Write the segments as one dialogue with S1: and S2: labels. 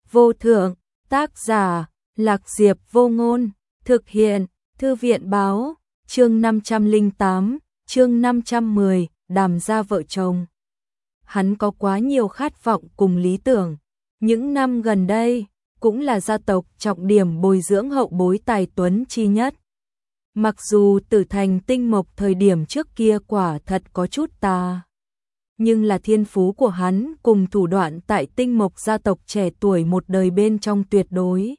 S1: vô thượng, tác giả, Lạc Diệp Vô Ngôn, thực hiện, Thư viện báo, chương 508, chương 510, đàm gia vợ chồng. Hắn có quá nhiều khát vọng cùng lý tưởng. Những năm gần đây, cũng là gia tộc trọng điểm bồi dưỡng hậu bối tài tuấn chi nhất. Mặc dù Tử Thành Tinh Mộc thời điểm trước kia quả thật có chút tà, nhưng là thiên phú của hắn cùng thủ đoạn tại Tinh Mộc gia tộc trẻ tuổi một đời bên trong tuyệt đối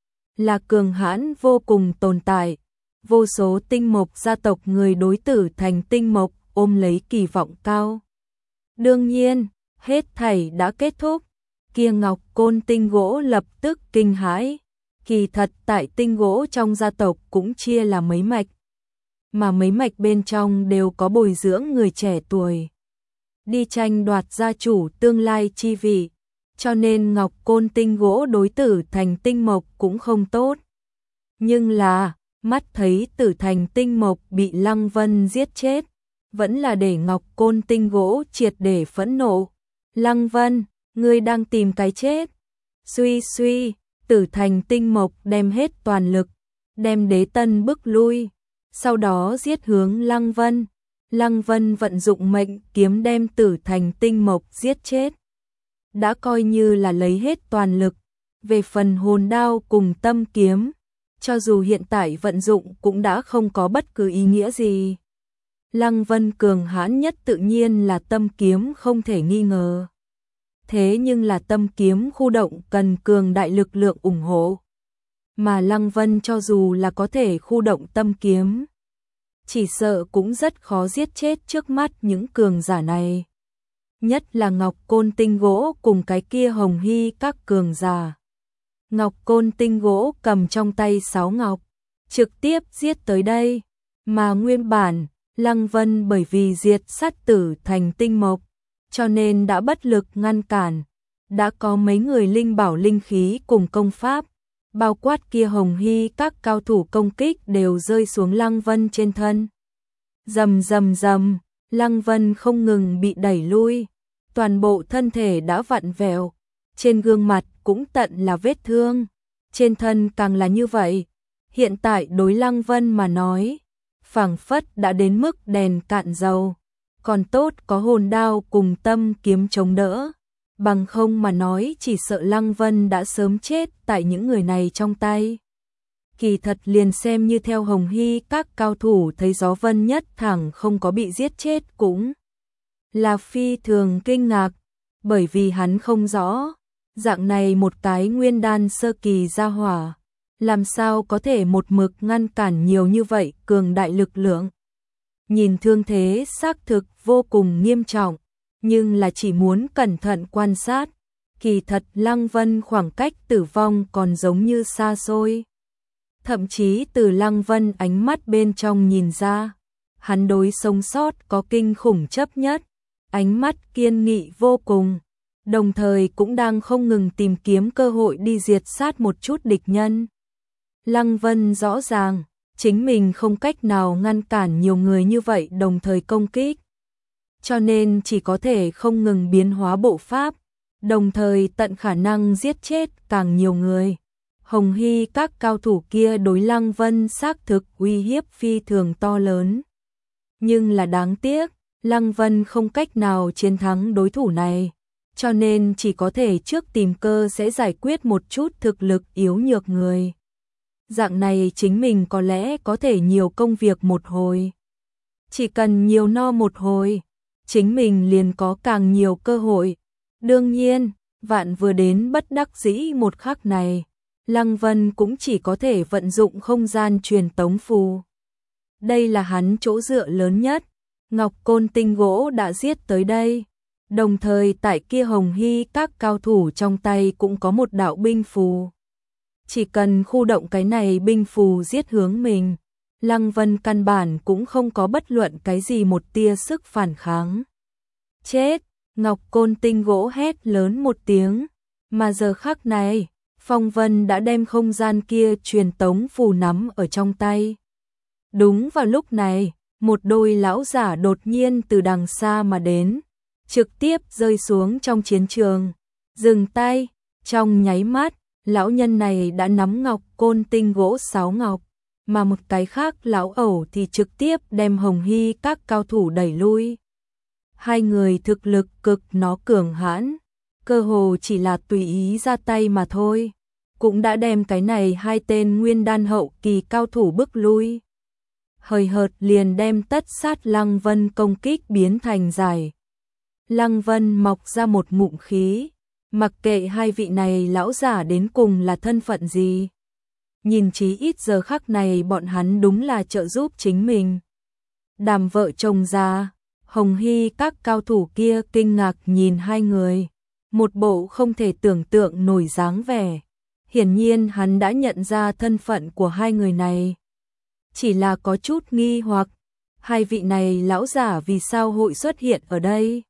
S1: là cường hãn vô cùng tồn tại. Vô số Tinh Mộc gia tộc người đối Tử Thành Tinh Mộc ôm lấy kỳ vọng cao. Đương nhiên, hết thảy đã kết thúc, kia ngọc côn tinh gỗ lập tức kinh hãi. Kỳ thật tại tinh gỗ trong gia tộc cũng chia là mấy mạch, mà mấy mạch bên trong đều có bồi dưỡng người trẻ tuổi đi tranh đoạt gia chủ tương lai chi vị, cho nên ngọc côn tinh gỗ đối Tử Thành Tinh Mộc cũng không tốt. Nhưng là, mắt thấy Tử Thành Tinh Mộc bị Lăng Vân giết chết, vẫn là để ngọc côn tinh gỗ triệt để phẫn nộ. Lăng Vân, ngươi đang tìm cái chết. Suy suy, Tử Thành Tinh Mộc đem hết toàn lực, đem Đế Tân bức lui, sau đó giết hướng Lăng Vân. Lăng Vân vận dụng mệnh kiếm đem Tử Thành Tinh Mộc giết chết. Đã coi như là lấy hết toàn lực. Về phần hồn đao cùng tâm kiếm, cho dù hiện tại vận dụng cũng đã không có bất cứ ý nghĩa gì. Lăng Vân cường hãn nhất tự nhiên là tâm kiếm không thể nghi ngờ. Thế nhưng là tâm kiếm khu động cần cường đại lực lượng ủng hộ. Mà Lăng Vân cho dù là có thể khu động tâm kiếm, chỉ sợ cũng rất khó giết chết trước mắt những cường giả này. Nhất là ngọc côn tinh gỗ cùng cái kia hồng hy các cường giả. Ngọc côn tinh gỗ cầm trong tay 6 ngọc, trực tiếp giết tới đây. Mà nguyên bản, Lăng Vân bởi vì diệt sát Tử Thành Tinh Mộc, cho nên đã bất lực ngăn cản. Đã có mấy người linh bảo linh khí cùng công pháp, bao quát kia hồng hy các cao thủ công kích đều rơi xuống Lăng Vân trên thân. Rầm rầm rầm, Lăng Vân không ngừng bị đẩy lui, toàn bộ thân thể đã vặn vẹo, trên gương mặt cũng tận là vết thương, trên thân càng là như vậy. Hiện tại đối Lăng Vân mà nói, phảng phất đã đến mức đèn cạn dầu, còn tốt có hồn đao cùng tâm kiếm chống đỡ, bằng không mà nói chỉ sợ Lăng Vân đã sớm chết tại những người này trong tay. Kỳ thật liền xem như theo hồng hy các cao thủ thấy gió vân nhất thẳng không có bị giết chết cũng là phi thường kinh ngạc, bởi vì hắn không rõ, dạng này một cái nguyên đan sơ kỳ gia hỏa, làm sao có thể một mực ngăn cản nhiều như vậy cường đại lực lượng. Nhìn thương thế xác thực vô cùng nghiêm trọng, nhưng là chỉ muốn cẩn thận quan sát, kỳ thật Lăng Vân khoảng cách tử vong còn giống như xa xôi. Thậm chí từ Lăng Vân ánh mắt bên trong nhìn ra, hắn đối sống sót có kinh khủng chấp nhất, ánh mắt kiên nghị vô cùng, đồng thời cũng đang không ngừng tìm kiếm cơ hội đi diệt sát một chút địch nhân. Lăng Vân rõ ràng, chính mình không cách nào ngăn cản nhiều người như vậy đồng thời công kích, cho nên chỉ có thể không ngừng biến hóa bộ pháp, đồng thời tận khả năng giết chết càng nhiều người. Hồng hy các cao thủ kia đối Lăng Vân xác thực uy hiếp phi thường to lớn. Nhưng là đáng tiếc, Lăng Vân không cách nào chiến thắng đối thủ này, cho nên chỉ có thể trước tìm cơ sẽ giải quyết một chút thực lực yếu nhược người. Dạng này chính mình có lẽ có thể nhiều công việc một hồi. Chỉ cần nhiều no một hồi, chính mình liền có càng nhiều cơ hội. Đương nhiên, vạn vừa đến bất đắc dĩ một khắc này, Lăng Vân cũng chỉ có thể vận dụng không gian truyền tống phù. Đây là hắn chỗ dựa lớn nhất. Ngọc côn tinh gỗ đã giết tới đây, đồng thời tại kia hồng hy các cao thủ trong tay cũng có một đạo binh phù. Chỉ cần khu động cái này binh phù giết hướng mình, Lăng Vân căn bản cũng không có bất luận cái gì một tia sức phản kháng. Chết! Ngọc côn tinh gỗ hét lớn một tiếng, mà giờ khắc này, Phong Vân đã đem không gian kia truyền tống phù nắm ở trong tay. Đúng vào lúc này, một đôi lão giả đột nhiên từ đằng xa mà đến, trực tiếp rơi xuống trong chiến trường. Dừng tay, Trong nháy mắt, lão nhân này đã nắm ngọc côn tinh gỗ sáo ngọc, mà một cái khác lão ẩu thì trực tiếp đem Hồng Hy các cao thủ đẩy lui. Hai người thực lực cực nó cường hãn, cơ hồ chỉ là tùy ý ra tay mà thôi, cũng đã đem cái này hai tên nguyên đan hậu kỳ cao thủ bức lui. Hời hợt liền đem tất sát Lăng Vân công kích biến thành giải. Lăng Vân mọc ra một ngụm khí, mặc kệ hai vị này lão giả đến cùng là thân phận gì. Nhìn chí ít giờ khắc này bọn hắn đúng là trợ giúp chính mình. Đàm vợ chồng già, Hồng Hy các cao thủ kia kinh ngạc nhìn hai người, một bộ không thể tưởng tượng nổi dáng vẻ. Hiển nhiên hắn đã nhận ra thân phận của hai người này. Chỉ là có chút nghi hoặc, hai vị này lão giả vì sao hội xuất hiện ở đây?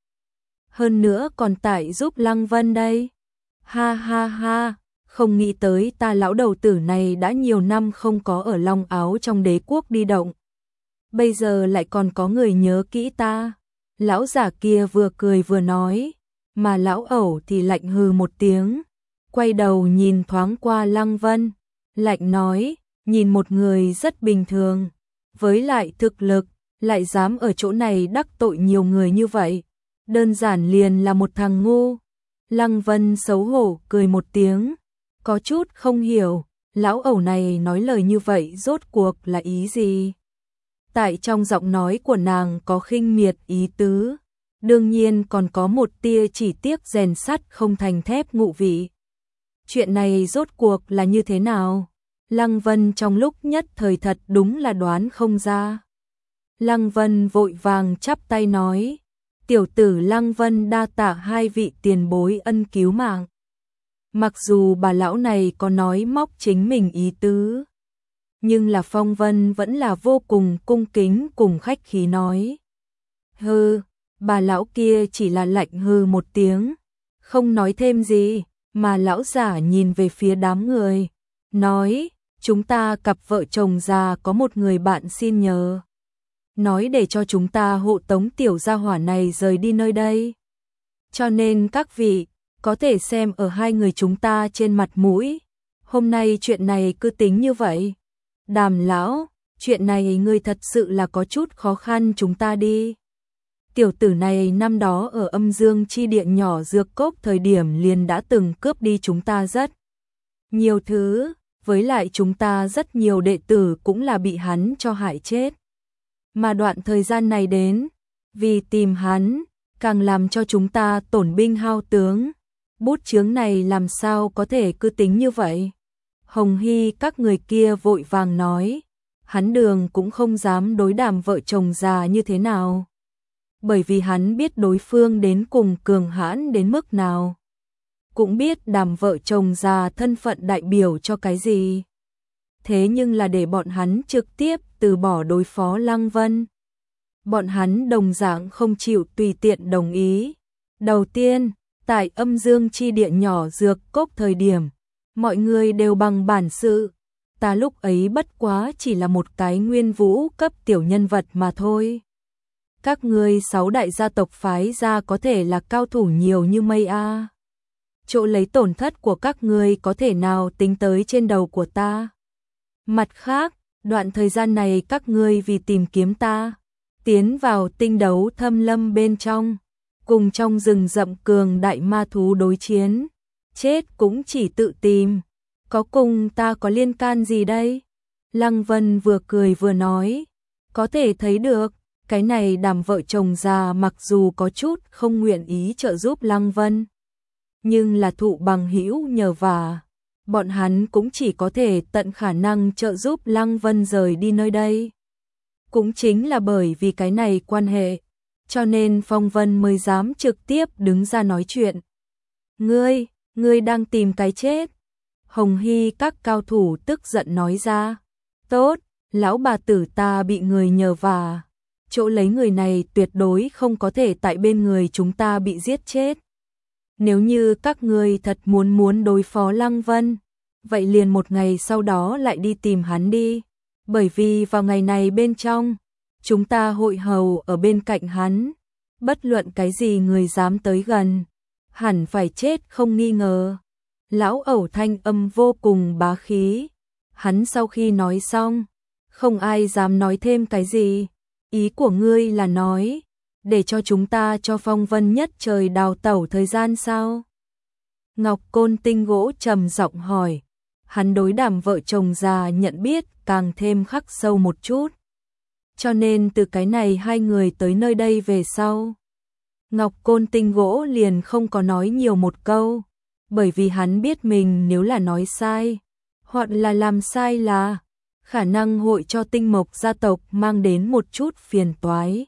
S1: Hơn nữa còn tại giúp Lăng Vân đây. Ha ha ha, không nghĩ tới ta lão đầu tử này đã nhiều năm không có ở Long Áo trong đế quốc đi động. Bây giờ lại còn có người nhớ kỹ ta. Lão giả kia vừa cười vừa nói, mà lão ẩu thì lạnh hừ một tiếng, quay đầu nhìn thoáng qua Lăng Vân, lạnh nói, nhìn một người rất bình thường, với lại thực lực, lại dám ở chỗ này đắc tội nhiều người như vậy, đơn giản liền là một thằng ngu. Lăng Vân xấu hổ cười một tiếng, có chút không hiểu, lão ẩu này nói lời như vậy rốt cuộc là ý gì? Tại trong giọng nói của nàng có khinh miệt ý tứ, đương nhiên còn có một tia chỉ tiếc rèn sắt không thành thép ngụ vị. Chuyện này rốt cuộc là như thế nào? Lăng Vân trong lúc nhất thời thật đúng là đoán không ra. Lăng Vân vội vàng chắp tay nói, tiểu tử Lăng Vân đa tạ hai vị tiền bối ân cứu mạng. Mặc dù bà lão này có nói móc chính mình ý tứ, nhưng là Phong Vân vẫn là vô cùng cung kính cùng khách khí nói. Hừ, bà lão kia chỉ là lạnh hừ một tiếng, không nói thêm gì, mà lão giả nhìn về phía đám người, nói, chúng ta cặp vợ chồng già có một người bạn xin nhờ. Nói để cho chúng ta hộ tống tiểu gia hỏa này rời đi nơi đây. Cho nên các vị, có thể xem ở hai người chúng ta trên mặt mũi. Hôm nay chuyện này cứ tính như vậy. Đàm lão, chuyện này ngươi thật sự là có chút khó khăn chúng ta đi. Tiểu tử này năm đó ở Âm Dương chi địa nhỏ dược cốc thời điểm liền đã từng cướp đi chúng ta rất nhiều thứ, với lại chúng ta rất nhiều đệ tử cũng là bị hắn cho hại chết. Mà đoạn thời gian này đến, vì tìm hắn, càng làm cho chúng ta tổn binh hao tướng. Bút chướng này làm sao có thể cứ tính như vậy? Hồng Hy các người kia vội vàng nói, hắn Đường cũng không dám đối đàm vợ chồng già như thế nào. Bởi vì hắn biết đối phương đến cùng cường hãn đến mức nào. Cũng biết đàm vợ chồng già thân phận đại biểu cho cái gì. Thế nhưng là để bọn hắn trực tiếp từ bỏ đối phó Lăng Vân. Bọn hắn đồng dạng không chịu tùy tiện đồng ý. Đầu tiên, tại Âm Dương chi địa nhỏ dược cốc thời điểm, mọi người đều bằng bản sự. Ta lúc ấy bất quá chỉ là một cái nguyên vũ cấp tiểu nhân vật mà thôi. Các ngươi 6 đại gia tộc phái ra có thể là cao thủ nhiều như mây a. Chỗ lấy tổn thất của các ngươi có thể nào tính tới trên đầu của ta. Mặt khác, đoạn thời gian này các ngươi vì tìm kiếm ta, tiến vào tinh đấu thâm lâm bên trong, cùng trong rừng rậm cường đại ma thú đối chiến, chết cũng chỉ tự tìm, có cùng ta có liên can gì đây? Lăng Vân vừa cười vừa nói, có thể thấy được, cái này đàm vợ chồng già mặc dù có chút không nguyện ý trợ giúp Lăng Vân, nhưng là thụ bằng hữu nhờ vả, bọn hắn cũng chỉ có thể tận khả năng trợ giúp Lăng Vân rời đi nơi đây. Cũng chính là bởi vì cái này quan hệ, cho nên Phong Vân mới dám trực tiếp đứng ra nói chuyện. Ngươi đang tìm cái chết. Hồng Hy các cao thủ tức giận nói ra. Tốt, lão bà tử ta bị người nhờ vả. Chỗ lấy người này tuyệt đối không có thể tại bên người chúng ta bị giết chết. Nếu như các ngươi thật muốn đối phó Lăng Vân, vậy liền một ngày sau đó lại đi tìm hắn đi. Bởi vì vào ngày này bên trong, chúng ta hội hầu ở bên cạnh hắn. Bất luận cái gì người dám tới gần, hẳn phải chết không nghi ngờ. Lão ẩu thanh âm vô cùng bá khí. Hắn sau khi nói xong, không ai dám nói thêm cái gì. Ý của ngươi là nói, để cho chúng ta cho Phong Vân Nhất Trời đào tẩu thời gian sao? Ngọc Côn Tinh Gỗ trầm giọng hỏi. Hắn đối Đàm vợ chồng già nhận biết càng thêm khắc sâu một chút. Cho nên từ cái này hai người tới nơi đây về sau, Ngọc Côn Tinh Gỗ liền không có nói nhiều một câu, bởi vì hắn biết mình nếu là nói sai, hoặc là làm sai là khả năng hội cho Tinh Mộc gia tộc mang đến một chút phiền toái.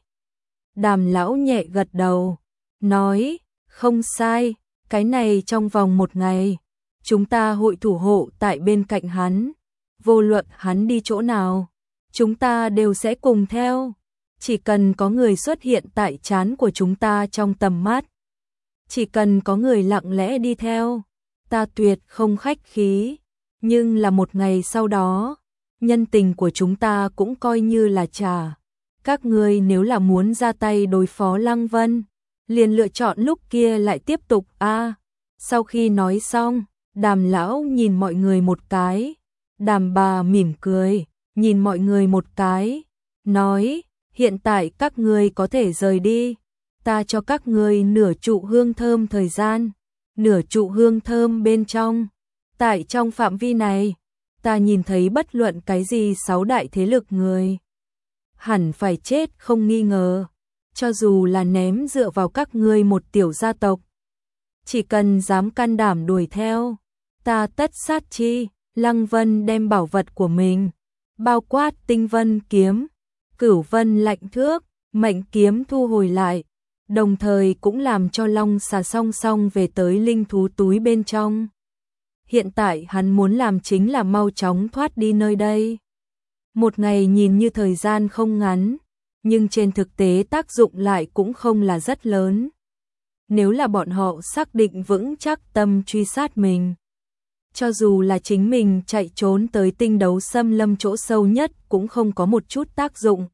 S1: Đàm lão nhẹ gật đầu, nói, không sai, cái này trong vòng một ngày, chúng ta hội thủ hộ tại bên cạnh hắn, vô luận hắn đi chỗ nào, chúng ta đều sẽ cùng theo. Chỉ cần có người xuất hiện tại trán của chúng ta trong tầm mắt, chỉ cần có người lặng lẽ đi theo, ta tuyệt không khách khí. Nhưng là một ngày sau đó, nhân tình của chúng ta cũng coi như là trả. Các ngươi nếu là muốn ra tay đối phó Lăng Vân, liền lựa chọn lúc kia lại tiếp tục a. Sau khi nói xong, Đàm lão nhìn mọi người một cái, Đàm bà mỉm cười, nhìn mọi người một cái, nói, hiện tại các ngươi có thể rời đi, ta cho các ngươi nửa trụ hương thơm thời gian, nửa trụ hương thơm bên trong. Tại trong phạm vi này, ta nhìn thấy bất luận cái gì 6 đại thế lực người hẳn phải chết không nghi ngờ, cho dù là ném dựa vào các ngươi một tiểu gia tộc. Chỉ cần dám can đảm đuổi theo, ta tất sát chi. Lăng Vân đem bảo vật của mình, bao quát Tinh Vân kiếm, Cửu Vân lạnh thước, mệnh kiếm thu hồi lại, đồng thời cũng làm cho Long Xà song song về tới linh thú túi bên trong. Hiện tại hắn muốn làm chính là mau chóng thoát đi nơi đây. Một ngày nhìn như thời gian không ngắn, nhưng trên thực tế tác dụng lại cũng không là rất lớn. Nếu là bọn họ xác định vững chắc tâm truy sát mình, cho dù là chính mình chạy trốn tới Tinh Đấu Xâm Lâm chỗ sâu nhất cũng không có một chút tác dụng.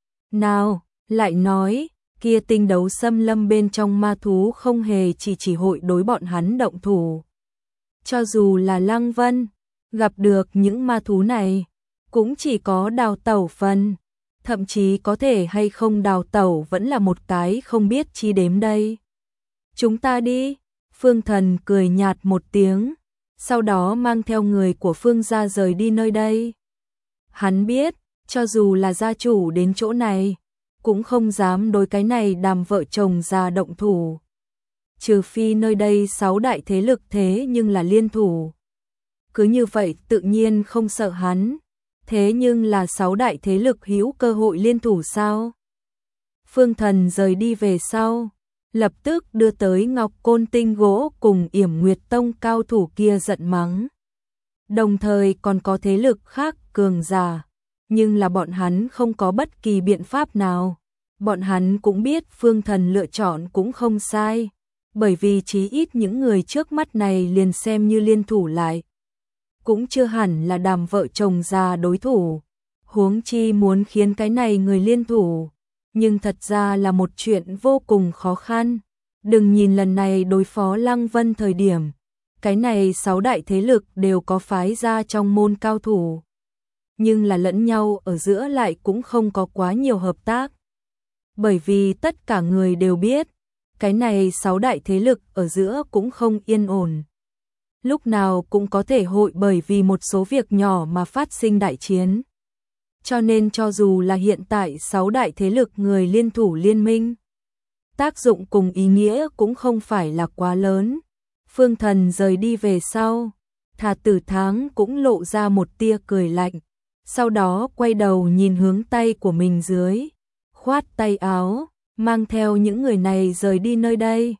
S1: Nào, lại nói, kia Tinh Đấu Xâm Lâm bên trong ma thú không hề chỉ hội đối bọn hắn động thủ. Cho dù là Lăng Vân gặp được những ma thú này, cũng chỉ có đào tẩu phần, thậm chí có thể hay không đào tẩu vẫn là một cái không biết chi đếm đây. Chúng ta đi, Phương Thần cười nhạt một tiếng, sau đó mang theo người của Phương gia rời đi nơi đây. Hắn biết, cho dù là gia chủ đến chỗ này, cũng không dám đối cái này Đàm vợ chồng già động thủ. Trừ phi nơi đây 6 đại thế lực thế nhưng là liên thủ. Cứ như vậy tự nhiên không sợ hắn. Thế nhưng là 6 đại thế lực hữu cơ hội liên thủ sao? Phương Thần rời đi về sau, lập tức đưa tới Ngọc Côn Tinh Gỗ cùng Yểm Nguyệt Tông cao thủ kia giận mắng. Đồng thời còn có thế lực khác cường giả, nhưng là bọn hắn không có bất kỳ biện pháp nào. Bọn hắn cũng biết Phương Thần lựa chọn cũng không sai, bởi vì chí ít những người trước mắt này liền xem như liên thủ lại, cũng chưa hẳn là Đàm vợ chồng già đối thủ. Huống chi muốn khiến cái này người liên thủ, nhưng thật ra là một chuyện vô cùng khó khăn. Đừng nhìn lần này đối phó Lăng Vân thời điểm, cái này 6 đại thế lực đều có phái ra trong môn cao thủ, nhưng là lẫn nhau ở giữa lại cũng không có quá nhiều hợp tác. Bởi vì tất cả người đều biết, cái này 6 đại thế lực ở giữa cũng không yên ổn. Lúc nào cũng có thể hội bởi vì một số việc nhỏ mà phát sinh đại chiến. Cho nên cho dù là hiện tại 6 đại thế lực người liên thủ liên minh, tác dụng cùng ý nghĩa cũng không phải là quá lớn. Phương Thần rời đi về sau, Thà Tử Tháng cũng lộ ra một tia cười lạnh, sau đó quay đầu nhìn hướng tay của mình dưới, khoát tay áo, mang theo những người này rời đi nơi đây.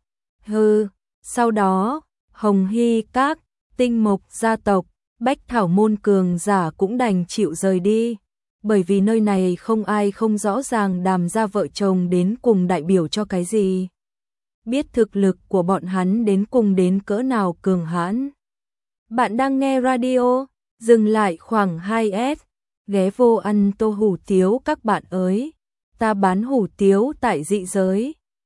S1: Sau đó, Hồng Hy Các, Tinh Mộc gia tộc, Bách Thảo môn cường giả cũng đành chịu rời đi, bởi vì nơi này không ai không rõ ràng Đàm gia vợ chồng đến cùng đại biểu cho cái gì, biết thực lực của bọn hắn đến cùng đến cỡ nào cường hãn. Bạn đang nghe radio, dừng lại khoảng 2S, ghé vô ăn tô hủ tiếu các bạn ơi, ta bán hủ tiếu tại dị giới.